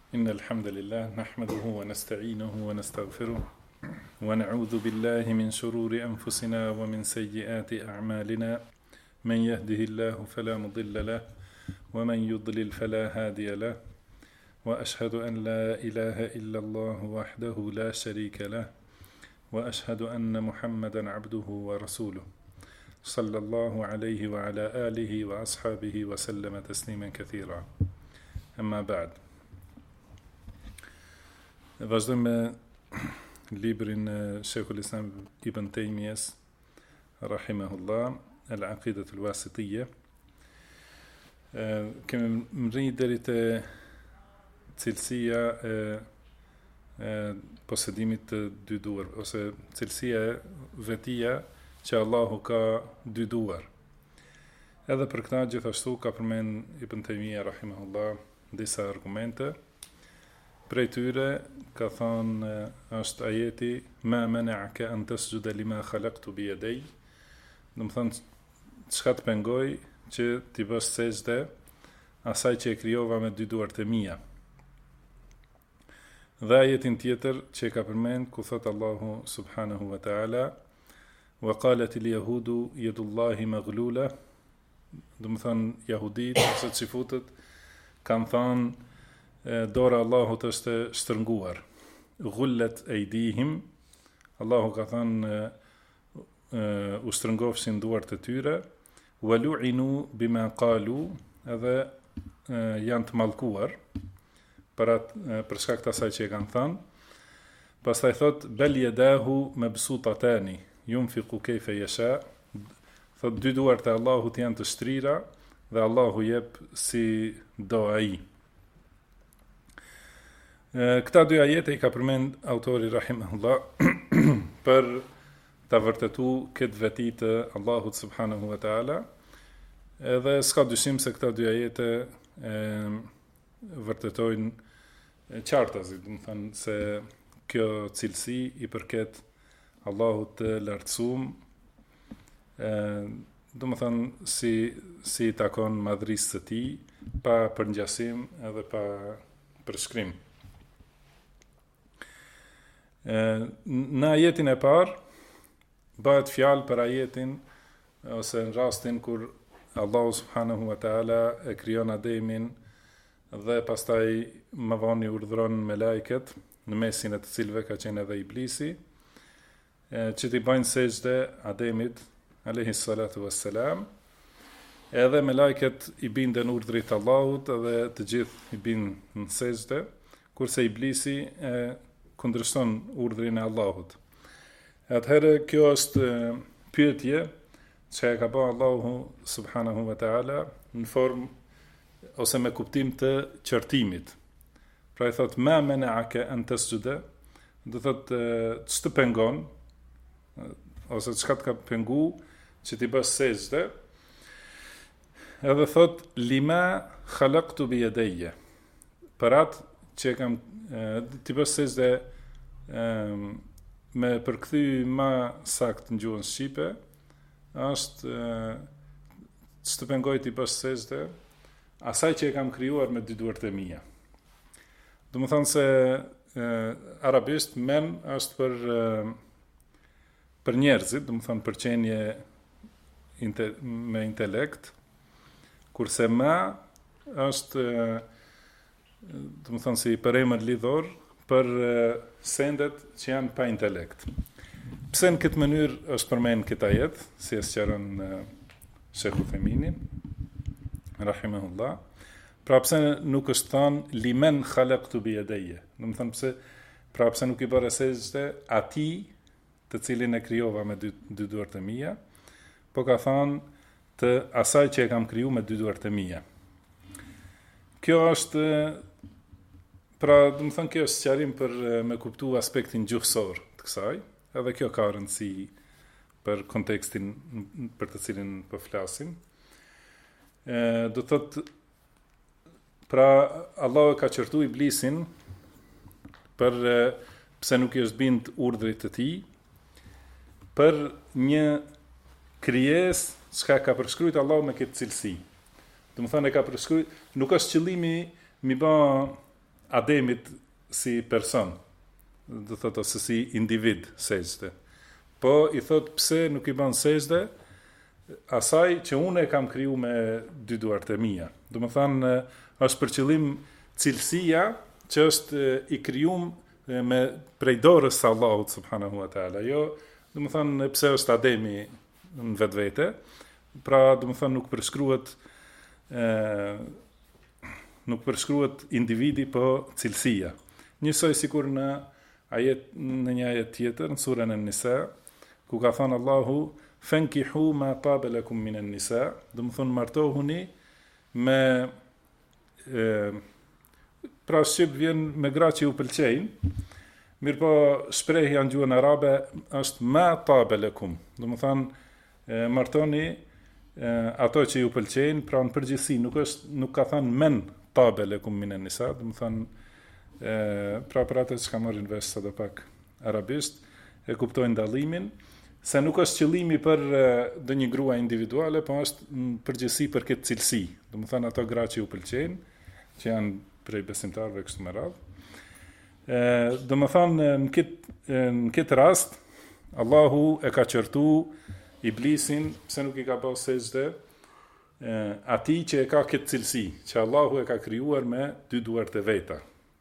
إن الحمد لله نحمده ونستعينه ونستغفره ونعوذ بالله من شرور أنفسنا ومن سيئات أعمالنا من يهده الله فلا مضل له ومن يضلل فلا هادي له وأشهد أن لا إله إلا الله وحده لا شريك له وأشهد أن محمدا عبده ورسوله صلى الله عليه وعلى آله وأصحابه وسلم تسليما كثيرا أما بعد. Vazhdojmë me librin e Sheikhul Islam Ibn Taymiyes rahimahullah, Al-Aqidat al-Wasitiyya. Kemi mri deri te cilësia e posedimit të dy duar, ose cilësia e vetia që Allahu ka dy duar. Edhe për këta gjithashtu ka përmend Ibn Taymiyya rahimahullah disa argumente. Prej tyre ka thonë është ajeti ma mena'aka an tasjuda lima khalaqtu bi yadai, do të thonë çka të pengoj që ti bësh sejdë asaj që e krijova me dy duart e mia. Dhe ajetin tjetër që ka përmend ku thot Allahu subhanahu wa ta'ala wa qalat al-yahudu yadullahi maghlula, do të thonë jahudit ose xifutët kanë thonë dora Allahut është shtrënguar. Ghullat aydihim, Allahu ka thënë u shtrëngofshin duart e tyre, walu'inu bima qalu, edhe janë të mallkuar për shkak të asaj që e kanë thënë. Pastaj thot bal yadahu mabsutatani yunfiqu kayfa yasha, thot dy duart e Allahut janë të shtrira dhe Allahu jep si do ai. Këta dy ajete I ka përmend autori rahimahullah për ta vërtetuar këtë veti të Allahut subhanahu wa taala, edhe s'ka dyshim se këta dy ajete vërtetojnë qartazi, do të thënë se kjo cilësi I përket Allahut të lartësuar, do të thënë si takon madhrisë së tij, pa përngjasim edhe pa përshkrim. Në ajetin e parë bëhet fjalë për ajetin ose në rastin kur Allahu subhanahu wa taala e krijon Ademin dhe pastaj më vonë urdhëron me lajket, në mesin e të cilëve ka qenë edhe Iblisi, që t'i bëjnë sejdë Ademit alayhi salatu wassalam, edhe me lajket I binden urdhrit të Allahut edhe të gjithë I bindën në sejdë, kurse Iblisi kundërshton urdhrin e Allahut. Atëherë kjo është pyetje që e ka bërë Allahu subhanahu wa taala në formë ose me kuptim të qortimit. Pra I thot ma mena'aka an tasjuda, do thot ç'të pengon ose çka të ka pengu që ti bësh sejdë. Edhe thot lima khalaqtu bi yadayya, për atë që kam ti bësh sejdë me përkthy më sakt në gjuhën shqipe, është ç'të pengoj ti bësh sejdë asaj që e kam krijuar me dy duart e mia. Do të thonë se arabisht men është për njerëzit, do të thonë për qenie me intelekt, kurse ma është do të thonë si për emër lidhor për sendet që janë pa intelekt. Pse në këtë mënyrë është përmend këtë ajet, si e sqaron Sheikhu Themini rahimahullah, pra pse nuk është thënë limen khalaqtu bi yadayya, do të thonë pse nuk I bëre sejdë atij të cilin e krijova me dy duart e mia, po ka thënë të asaj që e kam kriju me dy duart e mia. Kjo është pra, do të thonë kjo është sqarim për me kuptu aspektin gjuhësor të kësaj, edhe kjo ka rëndësi për kontekstin për të cilin po flasim. Do thotë pra Allahu ka qortu Iblisin për pse nuk I është bind urdhrit të tij, për një krijesë çka ka përshkruajtur Allahu me këtë cilësi. Do të thonë e ka përshkruajtur, nuk është qëllimi mi bë Ademit si person, do thot ose si individ sejdë. Po i thot pse nuk i bën sejdë asaj që unë e kam kriju me dy duart e mia. Do të thënë është për qëllim cilësia që është i krijuar me prej dorës së Allahut subhanahu wa taala. Jo, do të thënë pse është Ademi në vetvete, pra do të thënë nuk përshkruhet individi, po cilësia. Njësoj sikur në një ajet tjetër, në surën An-Nisa, ku ka thënë Allahu, fankihu ma taba lakum minan nisa, do të thonë martohuni me pra shqip vjen me gra që ju pëlqejnë, mirë po shprehja në gjuhën arabe është ma taba lakum, do të thonë martoni ato që ju pëlqejnë, pra në përgjithësi nuk ka thënë men tabe lakum minan nisa, do të thonë pra për atë që ka marrin vesh sa do pak arabisht, e kuptojnë dallimin, se nuk është qëllimi për do një grua individuale, po është në përgjithësi për këtë cilësi, do të thonë ato gra që ju pëlqejnë, që janë prej besimtarëve kështu me radhë. Do të thonë në këtë rast Allahu e ka qortu Iblisin pse nuk i ka bërë sejdë atij që e ka këtë cilësi, që Allahu e ka krijuar me dy duart e veta.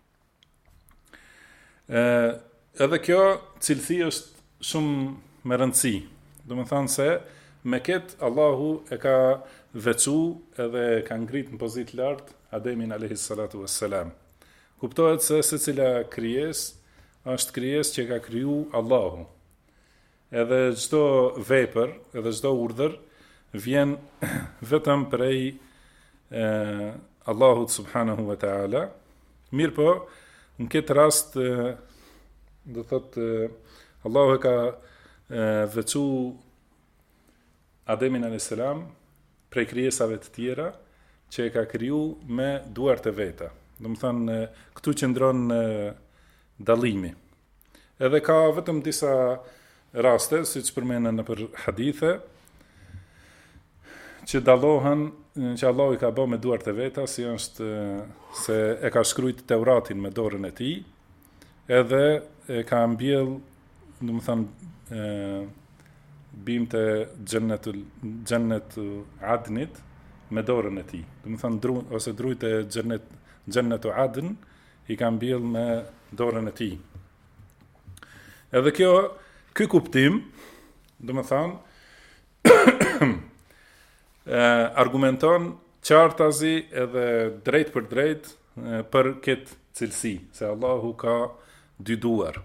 Edhe kjo cilësi është shumë me rëndësi. Do të thonë se me këtë Allahu e ka veçu edhe ka ngrit në pozitë lartë Ademin alayhi salatu wassalam. Kuptohet se secila krijesë është krijesë që ka kriju Allahu. Edhe çdo vepër, edhe çdo urdhër vjen vetëm prej Allahut subhanahu wa taala. Mirë po, në këtë rast do thotë Allahu e ka veçu Ademin alayhis salam prej krijesave të tjera që e ka kriju me duart e veta. Do të thonë këtu qëndron dallimi. Edhe ka vetëm disa raste, siç përmenden nëpër hadithe, që dallohen që Allahu i ka bërë me duart e veta, si është se e ka shkruajt Teuratin me dorën e tij, edhe e ka mbjell, do të thonë bimt e xhennetu Adnit me dorën e tij. Do të thonë ose drujt e xhennetu Adn i ka mbjell me dorën e tij. Edhe ky kuptim, do të thonë argumenton qartazi edhe drejt për drejt për këtë cilësi, se Allahu ka dy duar.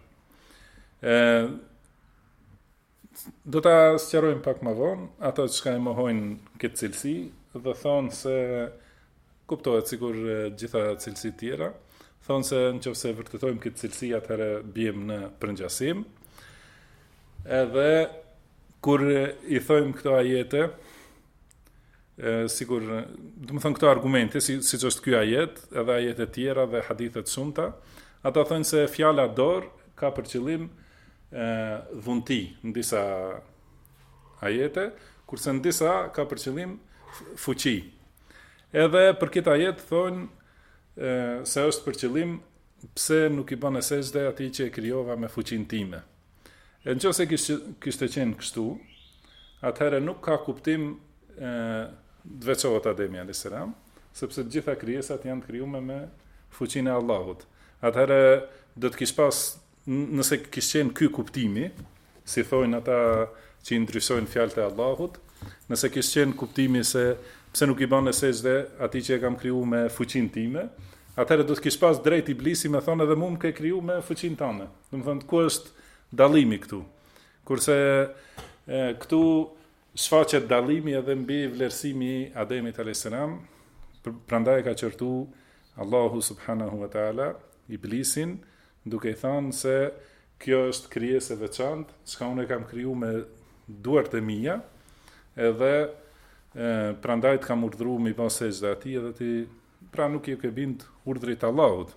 Do ta sqarojmë pak më vonë ato që e mohojnë këtë cilësi dhe thonë se kuptohet sikur gjitha cilësitë tjera, thonë se nëse vërtetojmë këtë cilësi atëherë bijmë në përngjasim. Edhe kur i thojmë këto ajete, sikur, do të thonë këto argumente, siç është ky ajet, edhe ajete tjera dhe hadithe të shumta, ata thonë se fjala dorë ka për qëllim dhunti në disa ajete, kurse në disa ka për qëllim fuqi. Edhe për këtë ajet thonë se është për qëllim pse nuk i bën sejdë atij që e krijova me fuqinë time. E nëse kishte qenë kështu, atëherë nuk ka kuptim të veçohet Ademi alayhis salam, sepse të gjitha krijesat janë krijuar me fuqinë e Allahut. Atëherë do të kish pas, nëse kish qenë ky kuptimi, si thojnë ata që i ndryshojnë fjalët e Allahut, nëse kish qenë kuptimi se pse nuk i bën sejdë atij që e kam krijuar me fuqinë time, atëherë do të kish pas drejt Iblisi me thonë edhe mua më ke krijuar me fuqinë tënde. Do të thonë ku është dallimi këtu. Kurse këtu shfaqet dallimi edhe mbi vlerësimi i Ademit alayhis salam, prandaj ka qortu Allahu subhanahu wa taala Iblisin, duke i thënë se kjo është krijesë e veçantë, çka unë e kam krijuar me duart e mia, edhe prandaj të kam urdhëruar mi bën sejdë atij, edhe ti pra nuk i ke bind urdhrit të Allahut.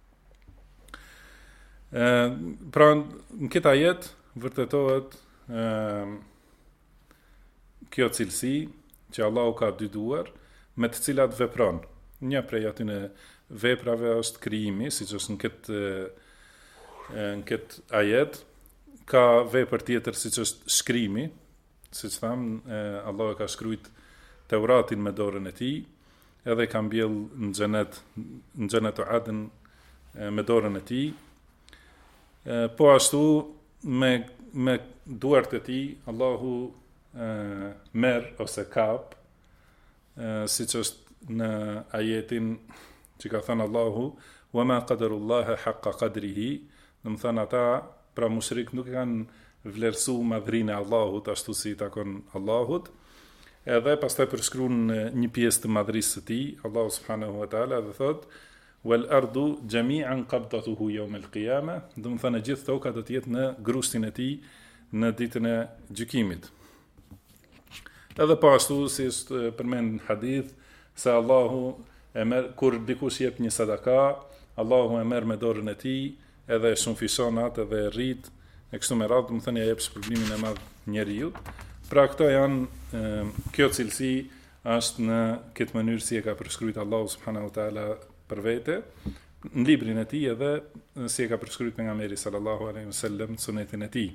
Pra në këtë ajet vërtetohet kjo cilësi që Allahu ka dy duar me të cilat vepron. Një prej atyre veprave është krijimi, siç është në këtë ajet, ka vepër tjetër siç është shkrimi, siç tham, Allah e ka shkruajt Teuratin me dorën e tij, edhe ka mbjell në xhenet e Adn me dorën e tij. Po ashtu me duart e tij Allahu merr ose kap, siç është në ajetin që ka thënë Allahu, wa ma qadarullaha haqqa qadrihi, do të thënë ata pra mushrik nuk kanë vlerësu madhrinë e Allahut ashtu si takon Allahut. Edhe pastaj përshkruan një pjesë të madhrisë së tij, Allahu subhanahu wa taala dhe thot wal ardu jami'an qabdatuhu yawm al-qiyamah, do të thënë gjithë toka do të jetë në grushtin e tij në ditën e gjykimit. Edhe po ashtu si është përmend në hadith se Allahu e merr kur dikush jep një sadaka, Allahu e merr me dorën e tij, edhe e shumëfishon atë dhe e rrit e kështu me radhë, do të thënë ja jep shpërblimin e madh njeriu. Pra këto janë kjo cilësi është në këtë mënyrë si e ka përshkruajtur Allahu subhanahu wa taala për vete në librin e tij edhe si e ka përshkruajtur pejgamberi sallallahu alaihi wasallam në sunetin e tij.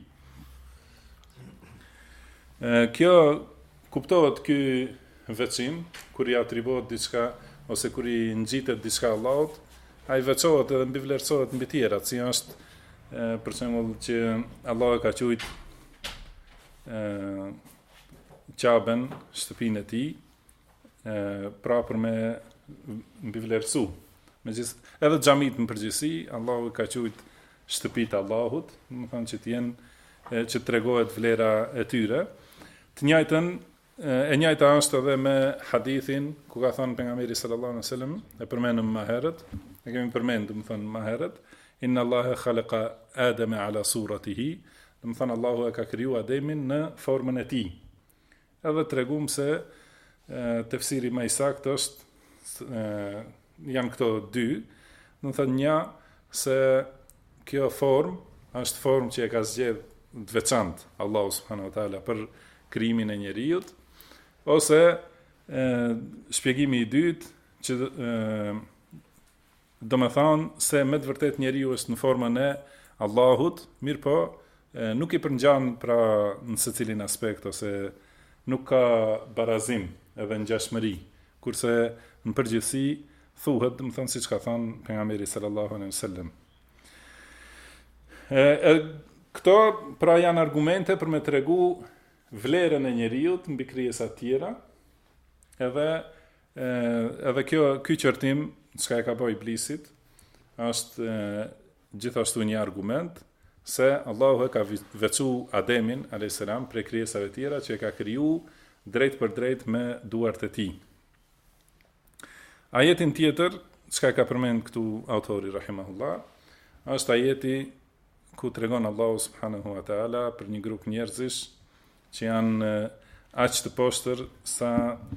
Kjo kuptohet ky veçim kur i atribuohet diçka ose kur i ngjitet diçka Allahut, ai veçohet edhe mbi vlerësohet mbi tjerat, si është për shembull që Allah e ka thujt Qaben, shtëpinë e tij, pra për me mbi vlerësu. Edhe xhamit në përgjithësi, Allahu ka thujt shtëpitë Allahut, do të thonë që të jenë që tregohet vlera e tyre. Të njëjtën e njëjta është edhe me hadithin ku ka thënë pejgamberi sallallahu alaihi wasallam, e përmendëm më herët, e kemi përmendur më thënë më herët, inna Allaha khalaqa Adama ala suratihi, do të thënë Allahu e ka kriju Ademin në formën e tij. Edhe tregum se tefsiri më i saktë është janë këto dy, do të thënë një se kjo formë është formë që e ka zgjedhur të veçantë Allahu subhanahu wa taala për krijimin e njerëzit, ose shpjegimi i dytë që do me thonë se me të vërtet njeriu është në formën e Allahut, mirë po nuk i përngjan pra në secilin aspekt ose nuk ka barazim edhe ngjashmëri, kurse në përgjithësi thuhet, do të thonë siç ka thënë pejgamberi sallallahu alaihi wasallam. Këto pra janë argumente për me tregu vlerën e njeriut mbi krijesat tjera, edhe ky qërtim çka e ka bëu Iblisit është gjithashtu një argument se Allahu e ka veçu Ademin a.s. prej krijesave tjera që e ka kriju drejt për drejt me duart e tij. Ajetin tjetër, çka ka përmend këtu autori rahimahullah, është ajeti ku tregon Allahu subhanahu wa taala për një grup njerëzish që janë aq të poshtër sa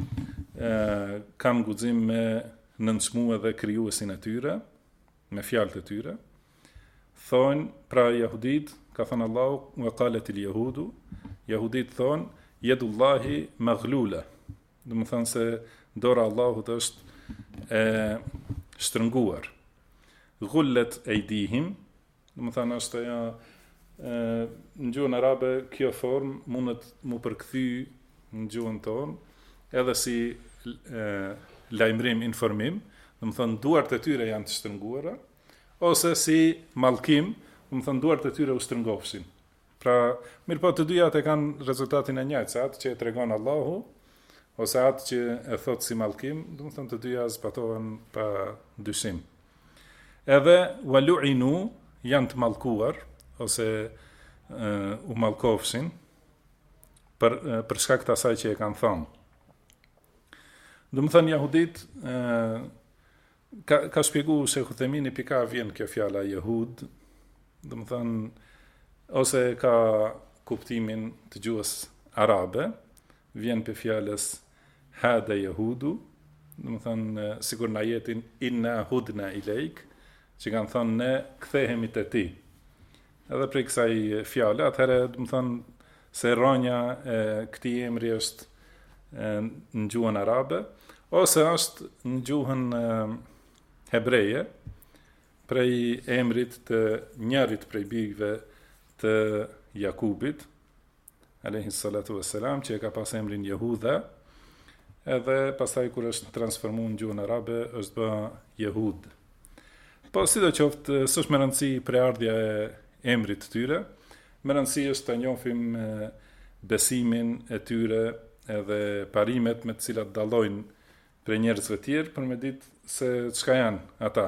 kanë guxim me nënçmue dhe krijuesin e tyre me fjalët e tyre. Thonë, pra jahudit, ka thënë Allahu, wa qalet il yahudu, jahudit thonë, yedullahi maghlula. Do të thonë se dora Allahut është e shtrënguar. Ghullet ejdihim, do të thonë është ajo në gjuhën arabe kjo formë mundet mu përkthy në gjuhën tonë, edhe si lajmërim, informim, do të thonë duart e tyre janë të shtrënguara, ose si mallkim, do të thonë duart e tyre u shtrëngofshin. Pra, mirë po të dyjat e kanë rezultatin e njëjtë, se atë që e tregon Allahu, ose atë që e thot si mallkim, do të thonë të dyja zbatohen pa dyshim. Edhe walu'inu janë të mallkuar, ose u mallkofshin për shkak të asaj që e kanë thonë. Do të thonë jahudit ka shpjegu se Uthemini pika vjen kjo fjala jehud, do të thonë ose ka kuptimin të gjuhës arabe, vjen për fjalës hada jehudu, do të thonë sikur në ajetin inna hudna ilejk, që kanë thonë ne kthehemi te ti. Edhe prej kësaj fjale, atëherë do të thonë se rronja e këtij emri është në gjuhën arabe, ose është në gjuhën hebreje, prej emrit të njërit prej bijve të Jakubit, alayhi salatu wassalam, që e ka pas emrin Jehudha, edhe pastaj kur është transformuar në gjuhën arabe është bë Jehud. Po sidoqoftë, s'është me rëndësi preardhja e emrit të tyre, me rëndësi është të njohim besimin e tyre edhe parimet me të cilat dallojnë prej njerëzve tjerë për me ditë se çka janë ata.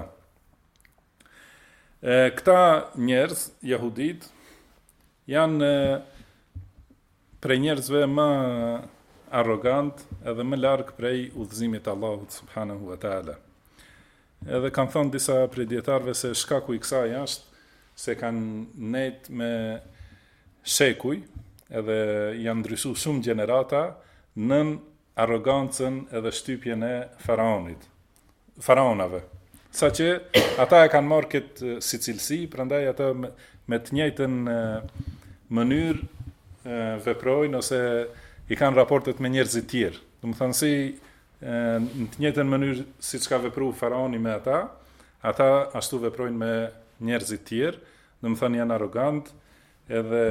Këta njerëz, jahudit, janë prej njerëzve më arrogant edhe më larg prej udhëzimit të Allahut subhanahu wa taala. Edhe kanë thënë disa prej dietarëve se shkaku i kësaj është se kanë nejt me shekuj edhe janë ndryshuar shumë gjenerata nën arrogancën edhe shtypjen e faraonave. Saqë ata e kanë marrë këtë si cilësi, prandaj ata me të njëjtën mënyrë veprojnë ose i kanë raportet me njerëzit tjerë. Domethënë si në të njëjtën mënyrë siç ka vepruar faraoni me ata ashtu veprojnë me njerëzit tjerë, domethënë janë arrogant edhe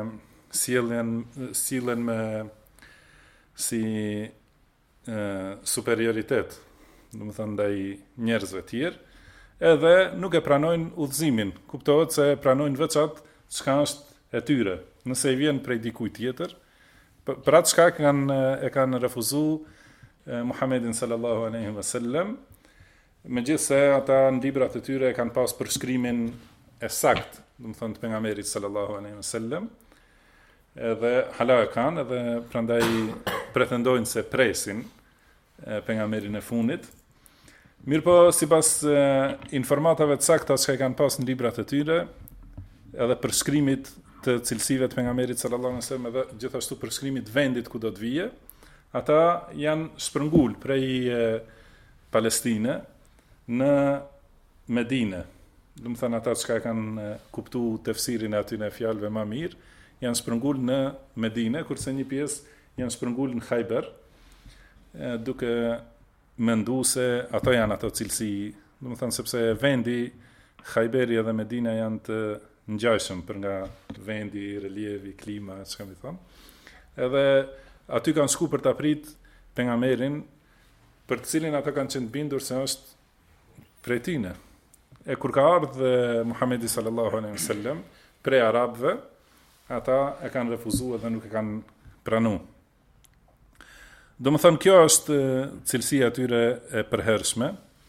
sillen me si superioritet, domethënë ndaj njerëzve tjerë, edhe nuk e pranojnë udhëzimin. Kuptohet se pranojnë veç atë çka është e tyre. Nëse i vjen prej dikujt tjetër, për atë çka e kanë refuzuar Muhammedin sallallahu alaihi wasallam, megjithse ata në librat e tyre kanë pas përshkrimin e saktë, domethënë të pejgamberit sallallahu alaihi wasallam, edhe hala e kanë, edhe prandaj pretendojnë se presin pejgamberin e fundit. Mirëpo sipas informatave të sakta që kanë pas në librat e tyre, edhe përshkrimit të cilësive të pejgamberit sallallahu alaihi wasallam, edhe gjithashtu përshkrimit vendit ku do të vije, ata janë shpërngul prej Palestine në Medinë. Domethënë ata që kanë kuptuar tefsirin e atyre fjalëve më mirë, janë shpërngul në Medinë, kurse një pjesë janë shpërngul në Khajber, duke menduar se ato janë ato cilësi, domethënë sepse vendi Khajberi edhe Medina janë të ngjashëm për nga vendi, relievi, klima, çka më thon. Edhe aty kanë shku për ta prit pejgamberin, për të cilin ata kanë qenë bindur se është prej tyre. E kur ka ardhur Muhamedi sallallahu alaihi wasallam prej arabëve, ata e kanë refuzuar dhe nuk e kanë pranuar. Domethënë kjo është cilësia e tyre e përhershme.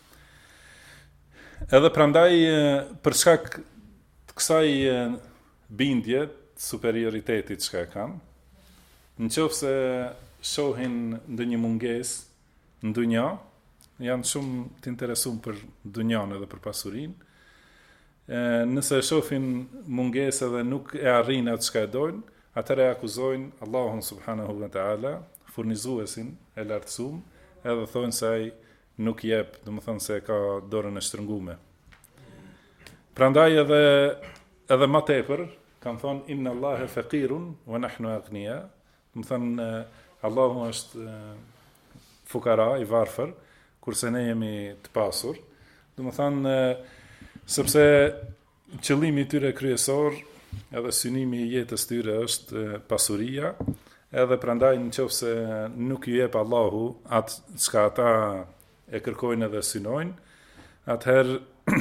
Edhe prandaj për shkak të kësaj bindje të superioritetit që kanë, nëse shohin ndonjë mungesë në dunja, janë shumë të interesuar për dunjan edhe për pasurinë. Nëse shohin mungesë dhe nuk e arrin atë çka e dojnë, atëherë akuzojnë Allahun subhanahu wa taala, furnizuesin e lartësuar, edhe thonë se ai nuk jep, domethënë se ka dorën e shtrënguar. Prandaj edhe më tepër kanë thonë inna Allaha faqirun wa nahnu aghnia, domethënë Allahu është fukara, i varfër, kurse ne jemi të pasur. Domethënë sepse qëllimi i tyre kryesor edhe synimi i jetës tyre është pasuria, edhe prandaj nëse nuk ju jep Allahu atë çka ata e kërkojnë edhe synojnë, atëherë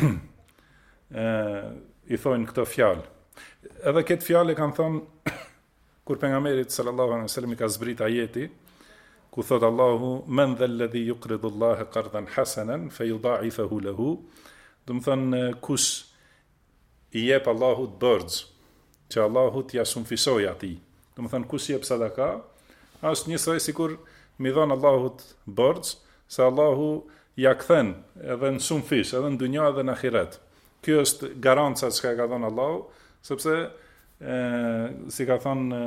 i thonë këto fjalë. Edhe këtë fjalë e kanë thonë kur pejgamberi sallallahu alaihi wasallam i ka zbrit ajeti, ku thot Allahu men dha alladhi yuqridu Allaha qardan hasanan fayudha'ifahu lahu. Domethënë kush i jep Allahut borxh, që Allahu t'ia shumëfishoj atij. Domethënë kush jep sadaka, është njësoj sikur mi dhon Allahut borxh, se Allahu ja kthen edhe në shumë fish, edhe në dunja edhe në ahiret. Kjo është garanca që ka dhënë Allahu, sepse si ka thënë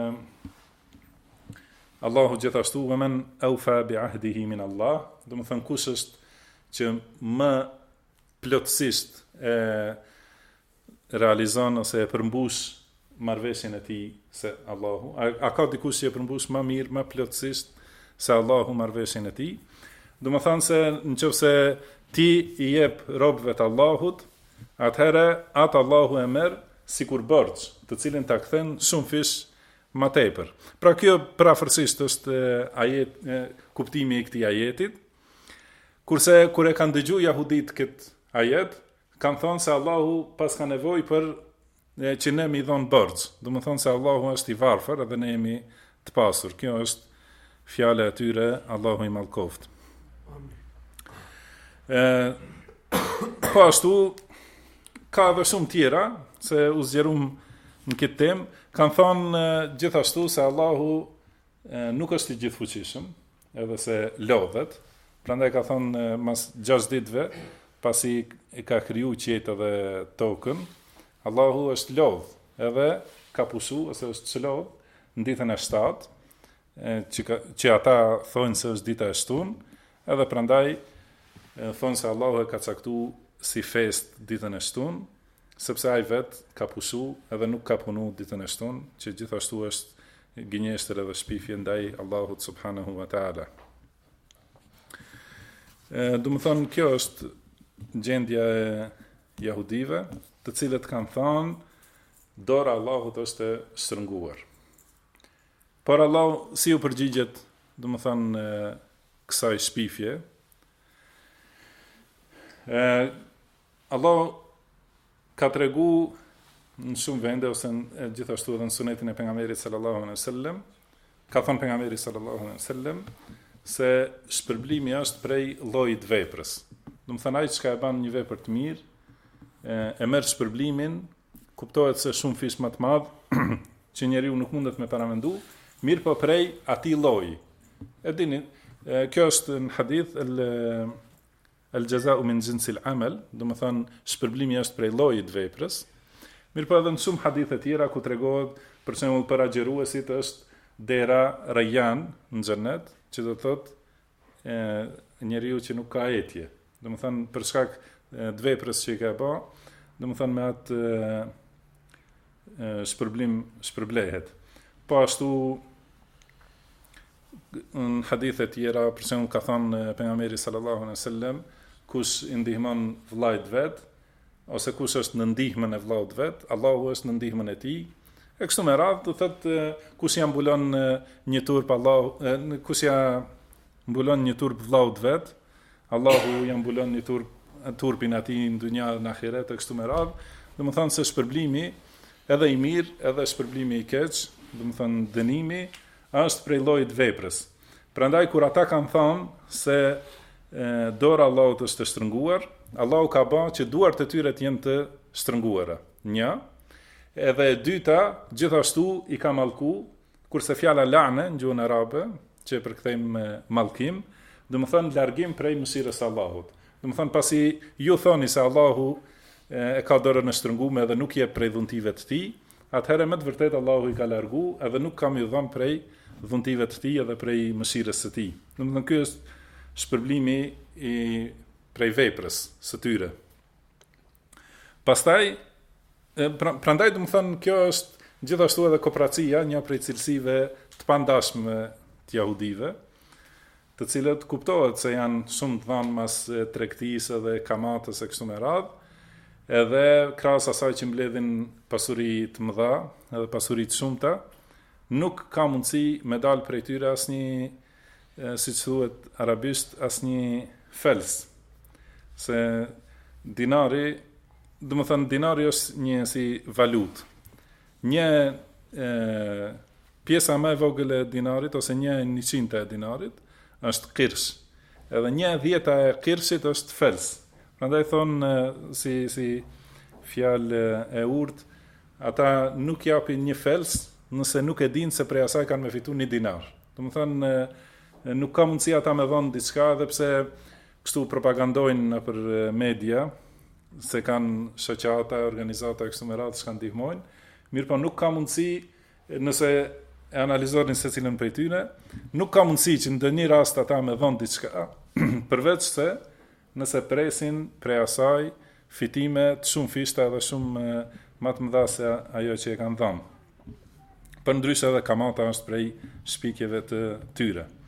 Allahu gjithashtu, wa man awfa bi ahdihi min Allah, domethënë kush është që më plotësisht e realizon ose e përmbush marrëveshjen e tij se Allahu. A ka dikush që e përmbush më mirë, më plotësisht se Allahu marrëveshjen e tij? Domethënë se nëse ti i jep robëve të Allahut, atëherë atë Allahu e merr sikur borxh, të cilin ta kthen shumë fish më tepër. Pra kjo prafërsisht është kuptimi i këtij ajetit. Kurse kur e kanë dëgjuar jahudit këtë ajet, kanë thonë se Allahu pas ka nevojë për që ne mi dhon borxh. Do të thonë se Allahu është i varfër edhe ne jemi të pasur. Kjo është fjala e tyre, Allahu i mallkoft. Po ashtu ka edhe shumë tjera se u zgjerum në këtë temë, kanë thonë gjithashtu se Allahu nuk është i gjithfuqishëm, edhe se lodhet. Prandaj ka thonë mas 6 ditëve, pasi i ka kriju qiejtë dhe tokën, Allahu është lodh, edhe ka pushu, ose është çlodh në ditën e 7, që ata thonë se është dita e shtunë, edhe prandaj thonë se Allahu e ka caktuar si fest ditën e shtunë, sepse ai vet ka pushu edhe nuk ka punu ditën e shtunë, që gjithashtu është gënjeshtër edhe shpifje ndaj Allahut subhanahu wa taala. Do të thonë kjo është gjendja e jahudive, të cilët kanë thënë dora e Allahut është e shtrënguar. Por Allahu si u përgjigjet, do të thonë kësaj shpifje? Allahu ka tregu në shumë vende, ose gjithashtu edhe në sunetin e pejgamberit sallallahu alaihi wasallam, ka thënë pejgamberi sallallahu alaihi wasallam se shpërblimi është prej llojit veprës. Do të thonë ai që e bën një vepër të mirë, e merr shpërblimin, kuptohet se shumë fish më të madh që njeriu nuk mundet me paramendu, mirë po prej atij lloji. E dini, kjo është në hadith el jaza'u min jinsil amal, do të thonë shpërblimi është prej llojit veprës. Mirë po edhe në shumë hadithe tjera ku tregohet për shembull për agjeruesit është dera Rayyan në xhennet, që do thotë njeriu që nuk ka etje. Do të thonë për shkak të veprës që i ka bë, do të thonë me atë shpërblim shpërblehet. Po ashtu në hadithe tjera, për shembull ka thënë pejgamberi sallallahu alaihi wasallam, kush i ndihmon vllajt vet, ose kush është në ndihmën e vllaut vet, Allahu është në ndihmën e tij. E kështu me radhë, do thotë kush ja mbulon një turp Allahu, kush ja mbulon një turp vllaut vet, Allahu ja mbulon një turpin atij në dunja dhe në ahiret, e kështu me radhë. Do të thonë se shpërblimi edhe i mirë, edhe shpërblimi i keq, do të thonë dënimi, është prej llojit veprës. Prandaj kur ata kanë thënë se dora e Allahut është e shtrënguar, Allahu ka bërë që duart e tyre të jenë të shtrënguara. Një, edhe e dyta, gjithashtu i ka mallku, kurse fjala la'ne në gjuhën arabe, që përkthejmë me mallkim, do të thonë largim prej mëshirës së Allahut. Do të thonë pasi ju thoni se Allahu e ka dorën e shtrënguar dhe nuk jep prej dhuntive të tij, atëherë me të vërtetë Allahu i ka larguar edhe nuk kam i dhënë prej dhuntive të tij edhe prej mëshirës së tij. Do të thonë ky është shpërblimi i prej veprës së tyre. Pastaj prandaj do të thonë kjo është gjithashtu edhe kooperacia, një prej cilësive të pandashme të jahudive, të cilët kuptohet se janë shumë të dhanë mas tregtisë dhe kamatës e kështu me radhë, edhe krahas asaj që mbledhin pasuri të mëdha, edhe pasuri të shumta, nuk ka mundësi me dalë prej tyre asnjë, siç thuhet arabisht, asnjë fels. Se dinari, do të thënë dinari është një si valutë. Një pjesa më e vogël e dinarit ose 1/100 e dinarit është qirsh. Edhe 1/10 e qirshit është fels. Prandaj thonë si fjalë e urtë, ata nuk japin një fels nëse nuk e dinë se prej asaj kanë me fitu 1 dinar. Do të thonë nuk ka mundësi ata me dhënë diçka, edhe pse kështu propagandojnë nëpër media se kanë shoqata, organizata kështu me radhë që kanë ndihmojnë, mirë po nuk ka mundësi, nëse e analizonin secilën prej tyre, nuk ka mundësi që në ndonjë rast ata me dhënë diçka, përveç se nëse presin prej asaj fitime të shumë fishta dhe shumë më të mëdha se ajo që e kanë dhënë. Për ndryshe edhe kamata është prej shpikjeve të tyre.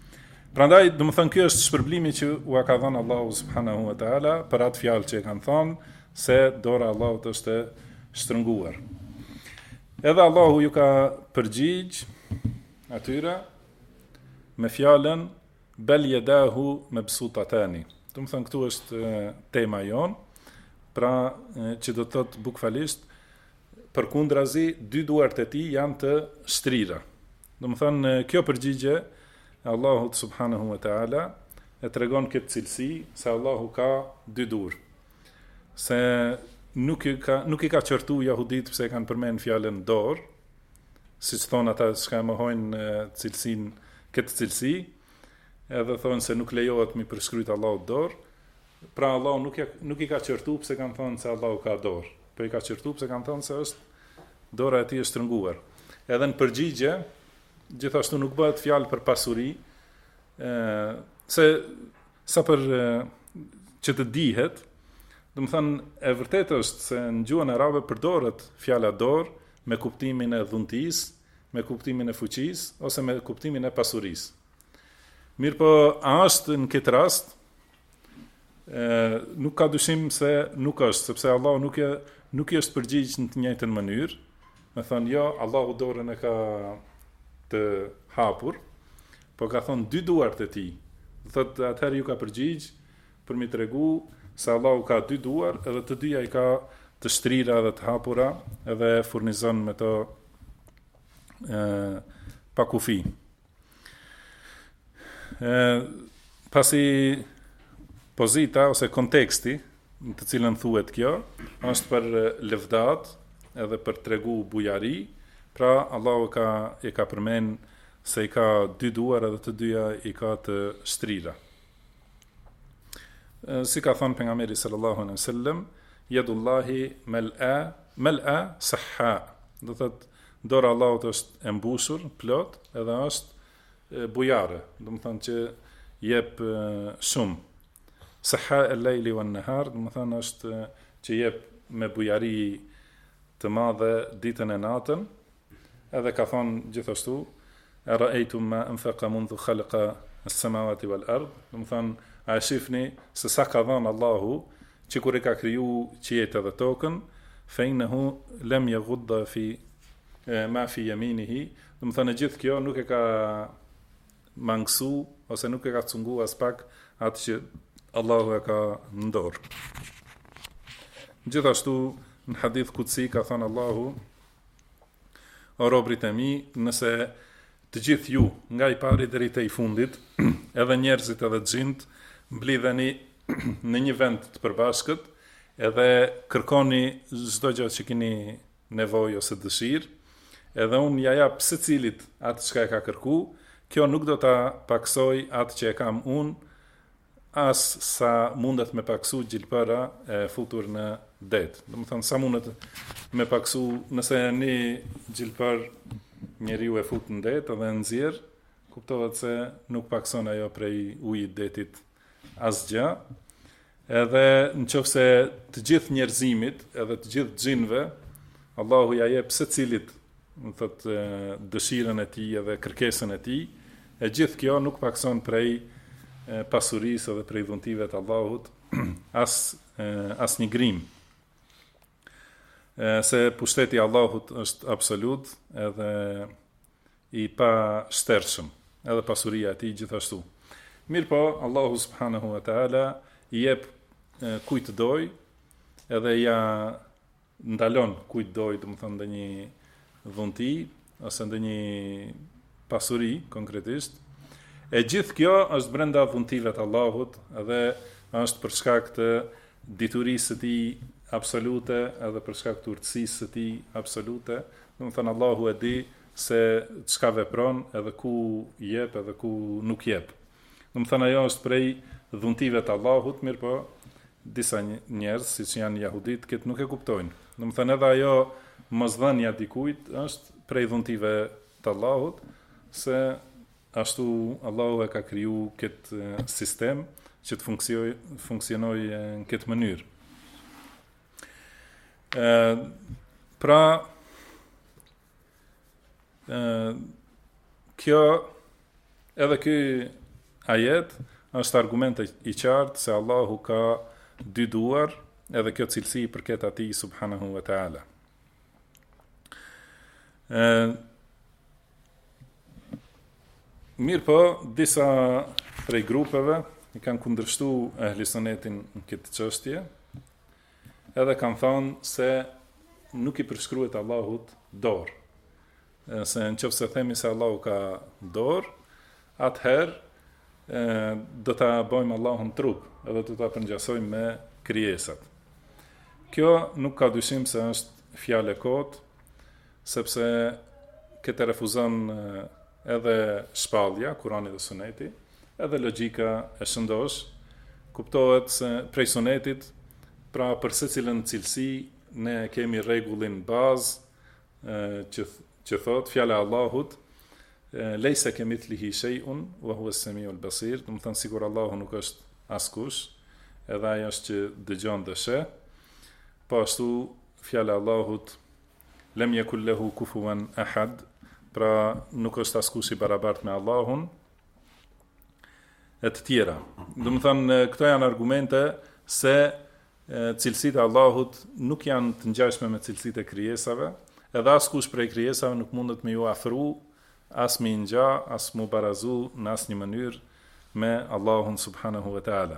Prandaj, do më thënë, kjo është shpërblimi që u ka dhënë Allahu subhanahu wa taala për atë fjalë që e kanë thënë se dora e Allahut është e shtrënguar. Edhe Allahu ju ka përgjigj atyre me fjalën bel yedahu mabsutatani. Do më thënë, këtu është tema jonë, pra që do të thotë bukfalisht, përkundrazi dy duart e tij janë të shtrira. Do më thënë, kjo përgjigje Allahu subhanahu wa taala e tregon këtë cilësi se Allahu ka dy dur. Se nuk i ka qërtu jahudit pse kanë përmend fjalën dorë, siç thonë ata që mohojnë këtë cilësi, edhe thonë se nuk lejohet mi përshkryt Allahut dorë. Pra Allahu nuk i ka qërtu pse kanë thonë se Allahu ka dorë, po i ka qërtu pse kanë thonë se dora e tij është shtrënguar. Edhe në përgjigje, gjithashtu nuk bëhet fjalë për pasuri, se sa për që të dihet, do të thënë e vërtetë është se në gjuhën arabe përdoret fjala dorë me kuptimin e dhuntisë, me kuptimin e fuqisë ose me kuptimin e pasurisë. Mirë po, a është në këtë rast? Nuk ka dyshim se nuk është, sepse Allahu nuk i është përgjigj në të njëjtën mënyrë. Me thënë, jo, Allahu dorën e ka të hapur, po ka thonë dy duart e tij. Thotë atëherë ju ka përgjigj për mi tregu se Allahu ka dy duar, edhe të dyja i ka të shtrira dhe të hapura, edhe furnizon me to pa kufi. Pasi pozita ose konteksti në të cilën thuhet kjo është për lëvdat edhe për tregu bujari, pra Allahu e ka përmend se i ka dy duar edhe të dyja i ka të shtrira. Si ka thënë pejgamberi sallallahu alaihi wasallam, yadullahi mal'a sahha. Do thotë dora e Allahut është e mbushur, plot, edhe është bujare, do të thonë që jep shumë. Sahha al-layli wan-nahar, do të thonë është që jep me bujari të madhe ditën e natën. Edhe ka thonë gjithashtu, ra'aytum ma anfaqa mundhu khalaqa as-samawati wal-ard, do të thonë a e shifni se sa ka dhënë Allahu që kur i ka kriju qiejtë dhe tokën, fejnehu lem yaghudda fi ma fi yaminihi, do të thonë gjithë kjo nuk e ka mangësu ose nuk e ka cungu as pak atë që Allahu e ka në dorë. Gjithashtu në hadith kutsi ka thënë Allahu, o robrit e mi, nëse të gjithë ju, nga i pari deri te i fundit, edhe njerëzit edhe xhint, mblidheni në një vend të përbashkët, edhe kërkoni çdo gjë që keni nevojë ose dëshirë, edhe unë ja jap secilit atë çka e ka kërku, kjo nuk do ta paksoj atë që e kam unë, as sa mundet me paksu gjilpëra e futur në det. Do të thonë sa mundet me paksu nëse një gjilpër njeriu e fut në det edhe nxjerr, kuptohet se nuk pakson ajo prej ujit detit asgjë. Edhe nëse të gjithë njerëzimit, edhe të gjithë xhinëve, Allahu ja jep secilit, do thotë dëshirën e tij edhe kërkesën e tij, e gjithë kjo nuk pakson prej pasurisë dhe prej dhuntive të Allahut as një grim. Se pushteti i Allahut është absolut edhe i pa shtershëm, edhe pasuria e tij gjithashtu. Mirë po, Allahu subhanahu wa taala i jep kujt doj, edhe ja ndalon kujt doj, do të thonë ndonjë dhunti ose ndonjë pasuri konkretisht. E gjithë kjo është brenda dhuntive të Allahut, edhe është për shkak të diturisë së tij absolute, edhe për shkak të urtësisë së tij absolute. Do të thënë Allahu e di se çka vepron, edhe ku jep, edhe ku nuk jep. Do të thënë ajo është prej dhuntive të Allahut, mirë po disa njerëz, siç janë jahudit, këtë nuk e kuptojnë. Do të thënë edhe ajo mosdhënia dikujt është prej dhuntive të Allahut, se ashtu Allahu e ka kriju këtë sistem që të funksionoj në këtë mënyrë. Pra, kjo, edhe ky ajet është argument i qartë se Allahu ka dy duar, edhe kjo cilësi i përket atij subhanahu wa taala. Mirë po, disa prej grupeve i kanë kundërshtu ehli sunetin në këtë çështje, edhe kanë thënë se nuk i përshkruhet Allahut dorë. Se nëse themi se Allahu ka dorë, atëherë do ta bëjmë Allahun trup, edhe do ta përngjasojmë me krijesat. Kjo nuk ka dyshim se është fjalë e kotë, sepse këtë refuzon edhe shpallja, Kurani dhe Suneti, edhe logjika e shëndosh, kuptohet se prej Sunetit, pra për secilën cilësi ne kemi rregullin bazë që thot fjala e Allahut, lejse kemithlihi shay'un wa huwa as-sami'ul basir, do të thënë sigur Allahu nuk është askush, edhe ai është që dëgjon dhe sheh. Po ashtu fjala e Allahut lem yakul lahu kufuwan ahad, pra nuk është askush i barabartë me Allahun, e të tjera. Do të thënë këto janë argumente se cilësitë e Allahut nuk janë të ngjashme me cilësitë e krijesave, edhe askush prej krijesave nuk mundet me ju afru, as me ngja, as mu barazu në asnjë mënyrë me Allahun subhanahu wa taala.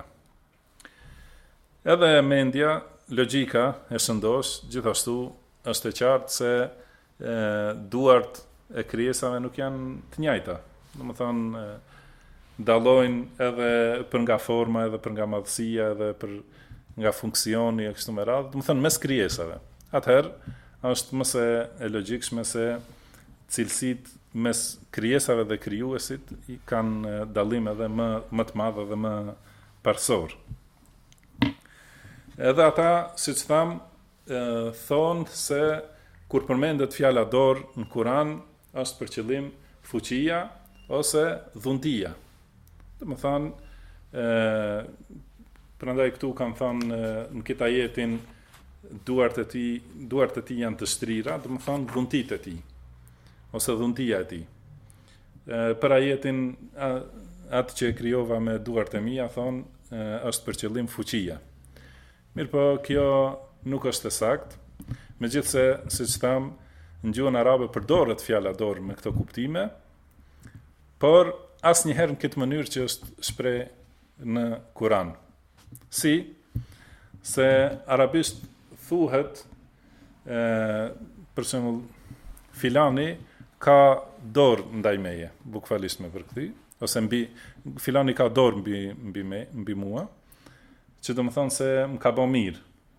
Edhe mendja, logjika e shëndosh, gjithashtu është e qartë se duart e krijesave nuk janë të njëjta. Domethënë dallojnë edhe për nga forma, edhe për nga madhësia, edhe për nga funksioni e kështu me radhë, domethënë mes krijesave. Atëherë është më se e logjikshme se cilësitë mes krijesave dhe krijuesit i kanë dallim edhe më të madh dhe më parsor. Edhe ata, siç tham, thonë se kur përmendet fjala dorë në Kur'an, është për qëllim fuqia ose dhuntia. Domethënë, prandaj këtu kanë thënë në këtë ajetin duart e tij janë të shtrira, domethënë dhuntitë e tij ose dhuntia e tij. Për ajetin atë që krijova me duart e mia, thonë është për qëllim fuqia. Mirë po, kjo nuk është e saktë, megjithse, siç tham, në gjuhën arabe përdoret fjala dorë me këto kuptime, por asnjëherë në këtë mënyrë që është shpreh në Kur'an. Si se arabisht thuhet për shembull filani ka dorë ndaj meje, bukfalisht me përkthye, ose filani ka dorë mbi mua, që do më thonë se më ka bë mirë.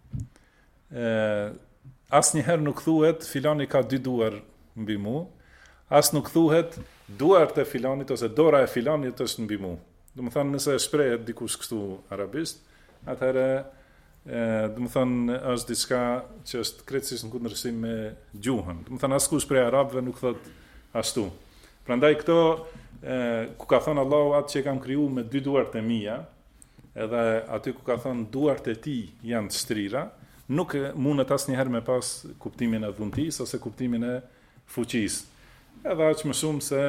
Asnjëherë nuk thuhet filani ka dy duar mbi mua, as nuk thuhet duart e filanit ose dora e filanit është mbi mua. Do më thonë nëse shprehet dikush kështu arabisht, atëherë do më thonë është diçka që është krejtësisht në kundërshtim me gjuhën. Do më thonë askush prej arabëve nuk thot ashtu. Prandaj këto ku ka thënë Allahu atë që kam kriju me dy duart e mia, edhe aty ku ka thënë duart e tij janë të shtrira, nuk mundet asnjëherë me pas kuptimin e dhuntisë ose kuptimin e fuqisë. Edhe aq më shumë se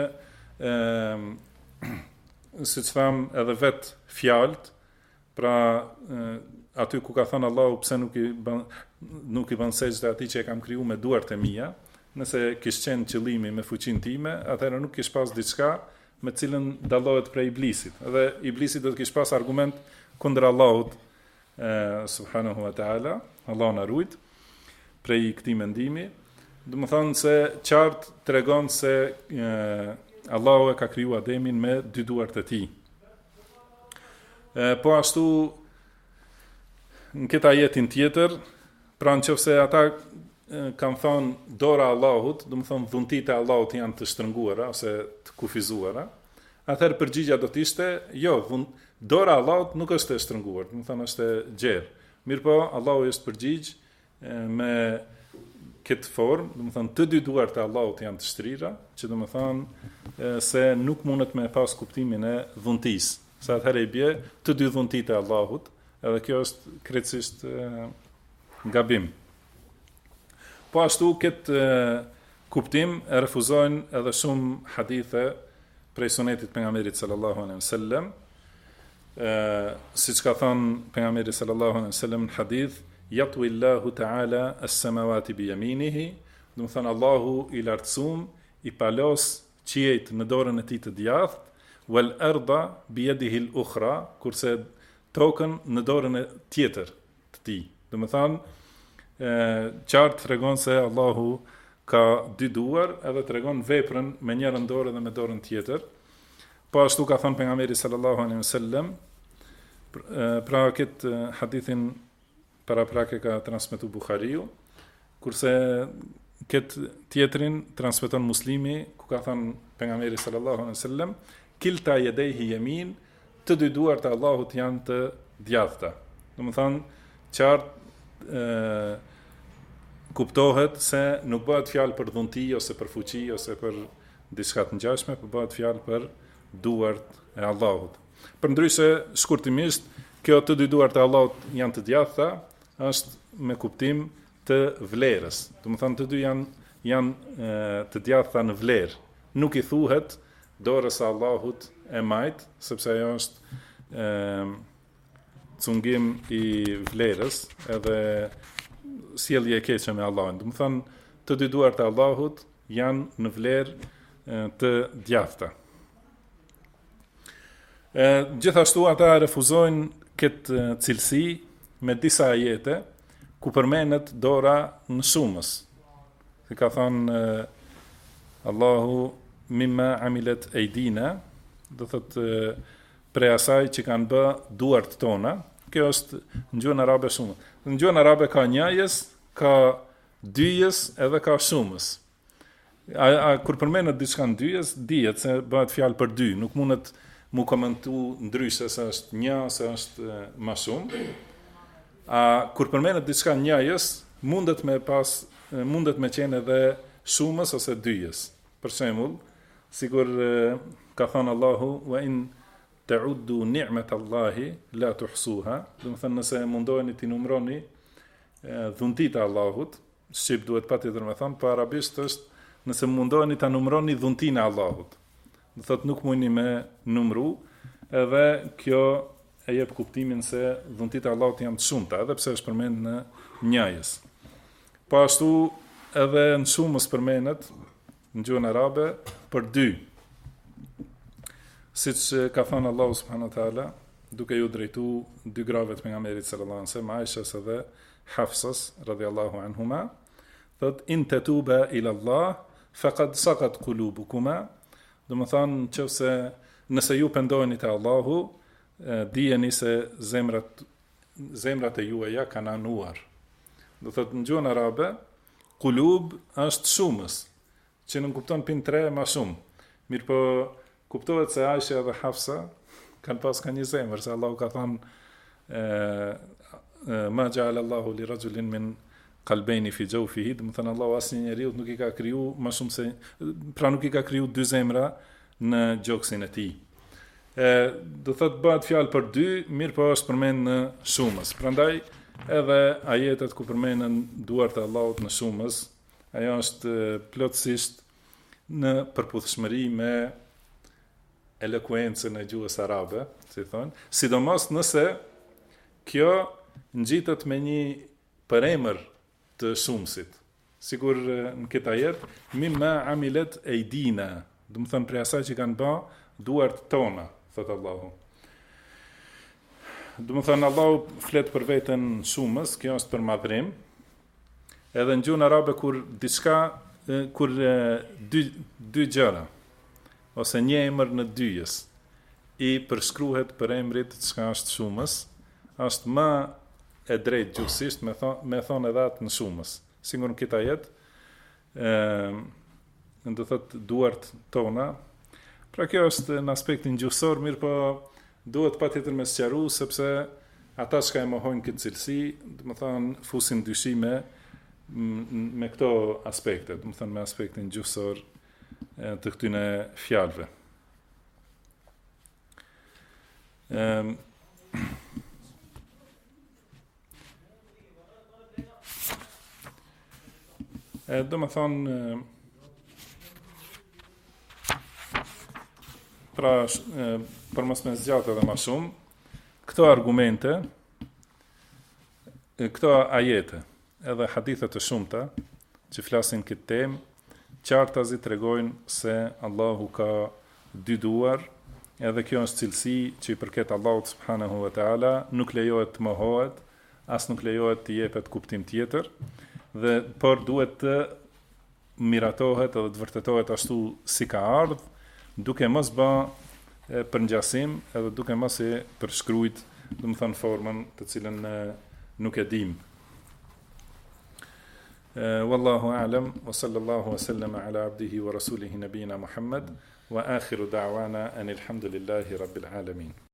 siç tham edhe vet fjalët, pra aty ku ka thënë Allahu pse nuk i bën sejdë atij që e kam kriju me duart e mia, nëse kish qenë qëllimi me fuqinë time, atëherë nuk kish pas diçka me cilën dallohet prej iblisit. Edhe iblisi do të kish pas argument kundër Allahut subhanahu wa taala, Allahu na ruajt prej këtij mendimi. Do të thonë se qartë tregon se Allahu e ka kriju Ademin me dy duart e tij. Po ashtu në këtë ajetin tjetër, pra nëse ata kanë thonë dora Allahut, do të thonë dhuntitë e Allahut janë të shtrënguara ose të kufizuara, atëherë përgjigjja do të ishte jo, dora Allahut nuk është e shtrënguar, do të thonë është e gjerë. Mirpo Allahu është përgjigj me këtë formë, do të thonë të dy duart e Allahut janë të shtrira, që do të thonë se nuk mundet me pas kuptimin e dhuntisë. Sa atëherë i bie të dy dhuntitë e Allahut, edhe kjo është krejtësisht gabim. Po ashtu këtë kuptim e refuzojnë edhe shumë hadithe prej sunetit pejgamberit sallallahu alaihi wasallam, siç ka thënë pejgamberi sallallahu alaihi wasallam në hadith, yatwi Allahu ta'ala as-samawati bi yaminihi, do të thënë Allahu i lartësuam i palos qiejt në dorën e tij të djathtë, wal arda bi yadihi al-ukhra, kurse tokën në dorën e tjetër të tij. Do të thënë qartë tregon se Allahu ka dy duar, edhe tregon veprën me njërën dorë dhe me dorën tjetër. Po ashtu ka thënë pejgamberi sallallahu alaihi wasallam, pra këtë hadithin paraprak e ka transmetuar Buhariu, kurse këtë tjetrin transmeton Muslimi, ku ka thënë pejgamberi sallallahu alaihi wasallam, kilta yadayhi yamin, të dy duart e Allahut janë të djathta. Do të thënë qartë kuptohet se nuk bëhet fjalë për dhunti ose për fuqi ose për diçka të ngjashme, por bëhet fjalë për duart e Allahut. Përndryshe, shkurtimisht, kjo të dy duart e Allahut janë të djathta, është me kuptim të vlerës. Do të thonë të dy janë të djathta në vlerë. Nuk i thuhet dorës së Allahut e majt, sepse ajo është cungim i vlerës, edhe sjellje e keqe me Allahun. Do të thonë të dy duart e Allahut janë në vlerë të djathta. Gjithashtu ata refuzojnë këtë cilësi me disa ajete ku përmendet dora në shumës. Si ka thënë Allahu mimma amilet ejdina, do thotë prej asaj që kanë bë duart tona. Kjo është në gjuhën arabe shumë. Në gjuhën arabe ka njëjës, ka dyjës edhe ka shumës. Kur përmendet diçka në dyjës, dihet se bëhet fjalë për dy, nuk mundet mu komentu ndryshe se është një, se është më shumë. Kur përmendet diçka në njëjës, mundet me qenë edhe shumës ose dyjës. Për shembull, sigur ka thënë Allahu, wa in ta'uddu ni'matallahi la tuhsuha, do të thënë nëse mundoheni t'i numroni dhuntit e Allahut, shqip duhet patjetër me thënë, po arabisht është nëse mundoheni ta numroni dhuntin e Allahut. Do thotë nuk mundni me numru, edhe kjo e jep kuptimin se dhuntit e Allahut janë të shumta, edhe pse është përmendur në njëjës. Po ashtu edhe në shumës përmendet në gjuhën arabe për dy. Siç ka thënë Allahu subhanahu wa taala, duke ju drejtu dy grave të pejgamberit sallallahu alaihi wasallam, Aishas edhe Hafsas radhiyallahu anhuma, thot in tatuba ila Allah faqad saqat qulubukuma, do të thonë nëse ju pendoheni te Allahu, dijeni se zemrat e juaja kanë anuar. Do thot në gjuhën arabe, qulub është shumës, që nuk kupton pin 3 më shumë. Mirë po kuptohet se Aisha dhe Hafsa kanë pas ka një zemër, se Allahu ka thënë ma ja'ala Allahu li rajulin min qalbayni fi jawfihi, do të thënë Allahu asnjë njeriu nuk i ka kriju më shumë se, pra nuk i ka kriju dy zemra në gjoksin e tij. Do thotë bëhet fjalë për dy, mirë po është përmend në shumës. Prandaj edhe ajetet ku përmenden duart e Allahut në shumës, ajo është plotësisht në përputhshmëri me elokuencën e gjuhës arabe, si thonë, sidomos nëse kjo ngjitet me një përemër të shumësit. Sigur në këtë ajet, mimma amilet ejdina, do të thënë prej asaj që kanë bë duart tona, thotë Allahu. Do të thënë Allahu flet për veten shumës, kjo është për madhrim. Edhe në gjuhën arabe kur dy gjëra ose një emër në dyjes i përshkruhet për emrit çka është shumës, është më e drejtë gjuhësisht me thonë edhe atë në shumës. Sigur në këtë ajet, do thotë duart tona. Pra kjo është në aspektin gjuhësor, mirë po duhet patjetër me sqaru, sepse ata që e mohojnë këtë cilësi, do të thonë fusin dyshime me këto aspekte, do të thonë me aspektin gjuhësor të këtyne fjalëve. Do më thonë Pra, për mos me zgjatë edhe ma shumë, këto argumente, këto ajete, edhe hadithet të shumta, që flasin këtë temë, qartazi tregojnë se Allahu ka dy duar, edhe kjo është cilësi që i përket Allahut subhanahu wa taala, nuk lejohet të mohohet, as nuk lejohet të jepet kuptim tjetër, dhe por duhet të miratohet edhe të vërtetohet ashtu si ka ardhur, duke mos bë përngjasim edhe duke mos e përshkruajt, domethënë formën të cilën nuk e dim. Wallahu a'lam wa sallallahu wa sallama ala abdihi wa rasulihi nabina Muhammad wa akhiru da'wana anil hamdulillahi rabbil alamin.